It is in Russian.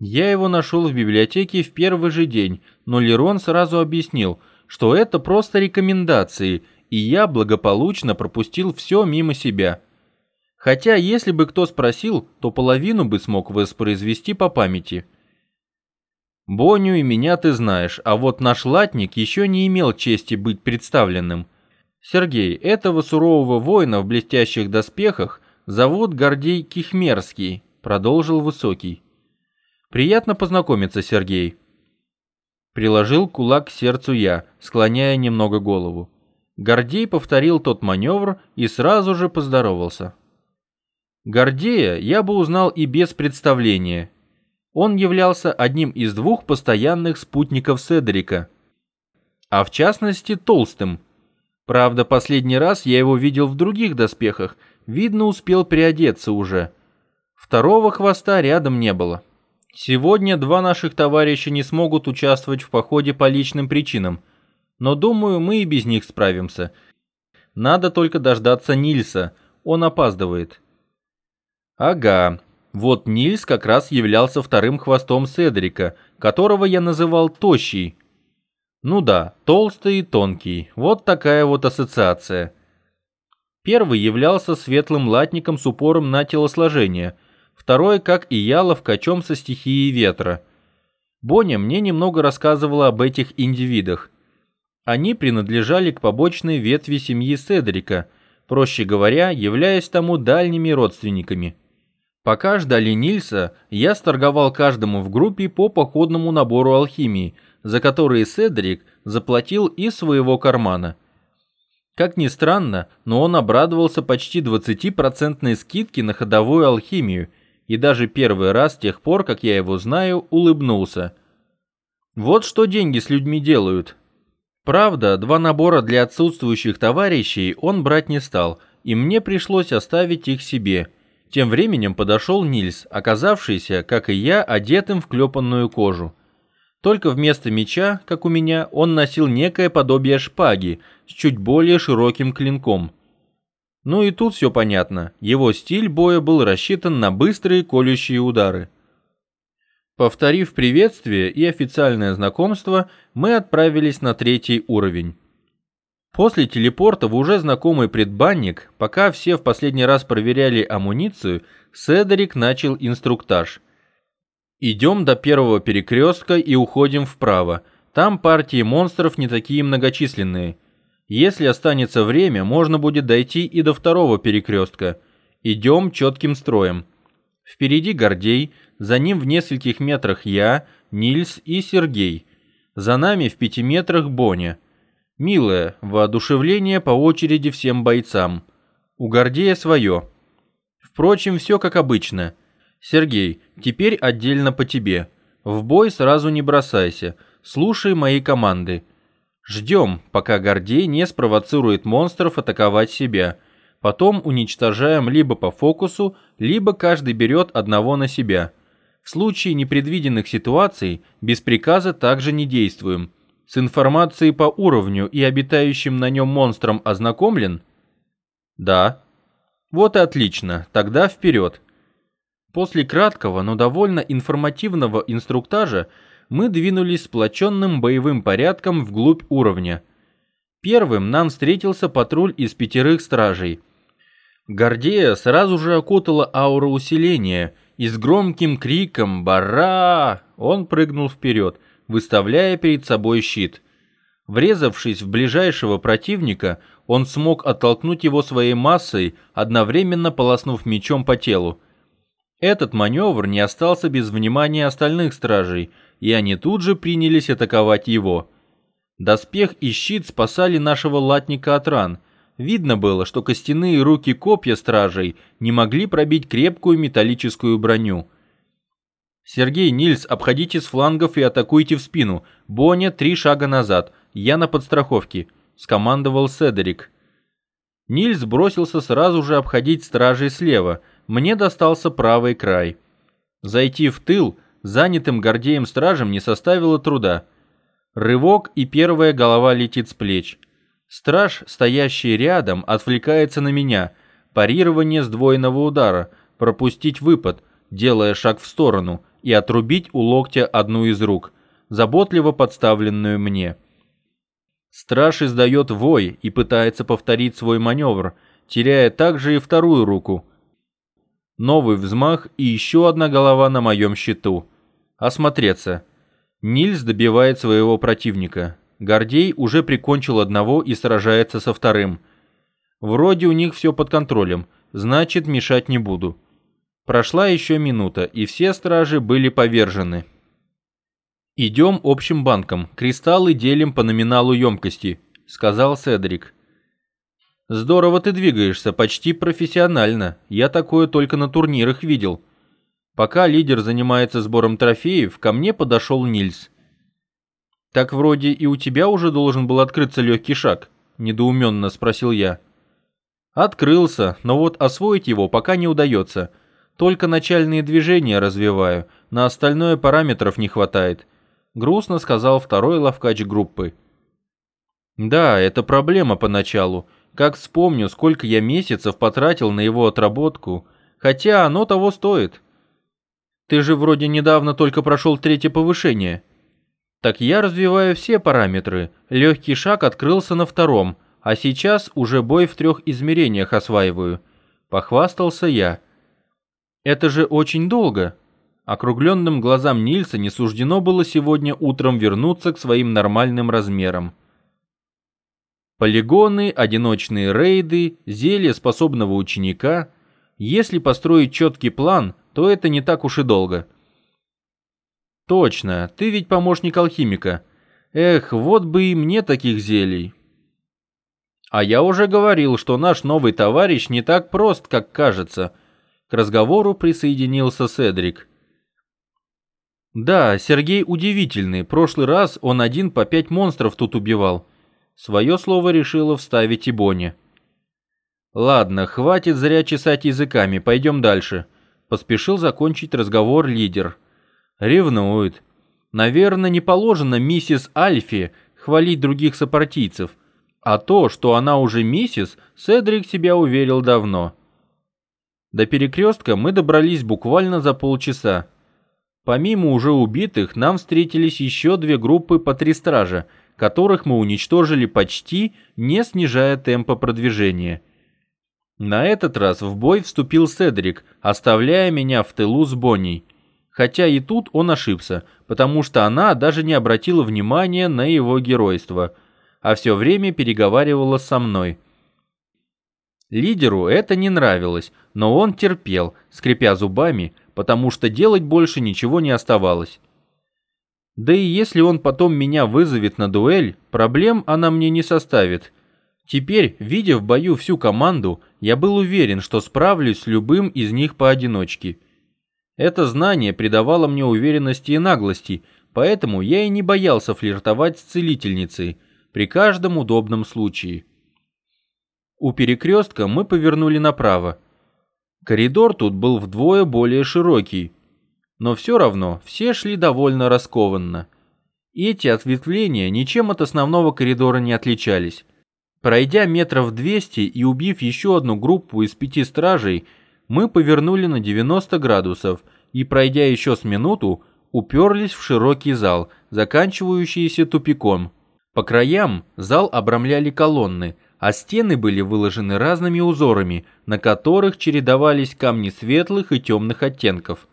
Я его нашел в библиотеке в первый же день, но Лерон сразу объяснил, что это просто рекомендации, и я благополучно пропустил все мимо себя. Хотя, если бы кто спросил, то половину бы смог воспроизвести по памяти. Боню и меня ты знаешь, а вот наш латник еще не имел чести быть представленным. Сергей, этого сурового воина в блестящих доспехах зовут Гордей Кихмерский, продолжил Высокий. Приятно познакомиться, Сергей. Приложил кулак к сердцу я, склоняя немного голову. Гордей повторил тот маневр и сразу же поздоровался. Гордея я бы узнал и без представления. Он являлся одним из двух постоянных спутников Седрика, а в частности толстым. Правда, последний раз я его видел в других доспехах, видно, успел приодеться уже. Второго хвоста рядом не было. Сегодня два наших товарища не смогут участвовать в походе по личным причинам, но, думаю, мы и без них справимся. Надо только дождаться Нильса, он опаздывает. Ага, вот Нильс как раз являлся вторым хвостом Седрика, которого я называл Тощий. Ну да, толстый и тонкий, вот такая вот ассоциация. Первый являлся светлым латником с упором на телосложение, второй, как и я, ловкачом со стихией ветра. Боня мне немного рассказывала об этих индивидах. Они принадлежали к побочной ветви семьи Седрика, проще говоря, являясь тому дальними родственниками. Пока ждали Нильса, я сторговал каждому в группе по походному набору алхимии, за которые Седрик заплатил из своего кармана. Как ни странно, но он обрадовался почти 20% скидке на ходовую алхимию и даже первый раз с тех пор, как я его знаю, улыбнулся. Вот что деньги с людьми делают. Правда, два набора для отсутствующих товарищей он брать не стал, и мне пришлось оставить их себе. Тем временем подошел Нильс, оказавшийся, как и я, одетым в клепанную кожу. Только вместо меча, как у меня, он носил некое подобие шпаги с чуть более широким клинком. Ну и тут все понятно, его стиль боя был рассчитан на быстрые колющие удары. Повторив приветствие и официальное знакомство, мы отправились на 3-й уровень. После телепорта в уже знакомый предбанник, пока все в последний раз проверяли амуницию, Седрик начал инструктаж. Идем до первого перекрестка и уходим вправо. Там партии монстров не такие многочисленные. Если останется время, можно будет дойти и до второго перекрестка. Идем четким строем. Впереди Гордей, за ним в нескольких метрах я, Нильс и Сергей. За нами в 5 метрах Боня. Милое воодушевление по очереди всем бойцам. У Гордея свое. Впрочем, все как обычно. Сергей, теперь отдельно по тебе. В бой сразу не бросайся. Слушай мои команды. Ждем, пока Гордей не спровоцирует монстров атаковать себя. Потом уничтожаем либо по фокусу, либо каждый берет одного на себя. В случае непредвиденных ситуаций без приказа также не действуем. С информацией по уровню и обитающим на нем монстрам ознакомлен? Да. Вот и отлично, тогда вперед. После краткого, но довольно информативного инструктажа мы двинулись сплоченным боевым порядком вглубь уровня. Первым нам встретился патруль из 5 стражей. Гордея сразу же окутала аура усиления, и с громким криком «Бара!» он прыгнул вперед, выставляя перед собой щит. Врезавшись в ближайшего противника, он смог оттолкнуть его своей массой, одновременно полоснув мечом по телу. Этот маневр не остался без внимания остальных стражей, и они тут же принялись атаковать его. Доспех и щит спасали нашего латника от ран. Видно было, что костяные руки-копья стражей не могли пробить крепкую металлическую броню. «Сергей, Нильс, обходите с флангов и атакуйте в спину. Боня, 3 шага назад. Я на подстраховке», — скомандовал Седрик. Нильс бросился сразу же обходить стражей слева. Мне достался правый край. Зайти в тыл занятым Гордеем стражем не составило труда. Рывок, и первая голова летит с плеч. Страж, стоящий рядом, отвлекается на меня. Парирование сдвоенного удара, пропустить выпад, делая шаг в сторону, и отрубить у локтя одну из рук, заботливо подставленную мне. Страж издает вой и пытается повторить свой маневр, теряя также и вторую руку. Новый взмах и еще одна голова на моем счету. Осмотреться. Нильс добивает своего противника. Гордей уже прикончил одного и сражается со вторым. Вроде у них все под контролем, значит, мешать не буду. Прошла еще минута, и все стражи были повержены. «Идем общим банком, кристаллы делим по номиналу емкости», — сказал Седрик. «Здорово ты двигаешься, почти профессионально. Я такое только на турнирах видел». Пока лидер занимается сбором трофеев, ко мне подошел Нильс. «Так вроде и у тебя уже должен был открыться легкий шаг», — недоуменно спросил я. «Открылся, но вот освоить его пока не удается. Только начальные движения развиваю, на остальное параметров не хватает», — грустно сказал второй ловкач группы. «Да, это проблема поначалу. Как вспомню, сколько я месяцев потратил на его отработку, хотя оно того стоит. Ты же вроде недавно только прошел 3-е повышение». «Так я развиваю все параметры. Легкий шаг открылся на 2-м, а сейчас уже бой в 3 измерениях осваиваю», — похвастался я. «Это же очень долго». Округленным глазам Нильса не суждено было сегодня утром вернуться к своим нормальным размерам. Полигоны, одиночные рейды, зелье способного ученика. Если построить четкий план, то это не так уж и долго. «Точно, ты ведь помощник алхимика. Эх, вот бы и мне таких зелий». «А я уже говорил, что наш новый товарищ не так прост, как кажется». К разговору присоединился Седрик. «Да, Сергей удивительный. Прошлый раз он один по 5 монстров тут убивал». Свое слово решила вставить и Бонни. «Ладно, хватит зря чесать языками, пойдем дальше», — поспешил закончить разговор лидер. «Ревнует. Наверное, не положено миссис Альфи хвалить других сопартийцев, а то, что она уже миссис, Седрик себя уверил давно». До перекрестка мы добрались буквально за полчаса. Помимо уже убитых, нам встретились еще 2 группы по 3 стража, которых мы уничтожили почти, не снижая темпа продвижения. На этот раз в бой вступил Седрик, оставляя меня в тылу с Бонней. Хотя и тут он ошибся, потому что она даже не обратила внимания на его геройство, а все время переговаривала со мной. Лидеру это не нравилось, но он терпел, скрипя зубами, потому что делать больше ничего не оставалось. Да и если он потом меня вызовет на дуэль, проблем она мне не составит. Теперь, видя в бою всю команду, я был уверен, что справлюсь с любым из них поодиночке. Это знание придавало мне уверенности и наглости, поэтому я и не боялся флиртовать с целительницей при каждом удобном случае. У перекрестка мы повернули направо. Коридор тут был вдвое более широкий, но все равно все шли довольно раскованно. Эти ответвления ничем от основного коридора не отличались. Пройдя метров 200 и убив еще одну группу из 5 стражей, мы повернули на 90 градусов и, пройдя еще с минуту, уперлись в широкий зал, заканчивающийся тупиком. По краям зал обрамляли колонны, а стены были выложены разными узорами, на которых чередовались камни светлых и темных оттенков.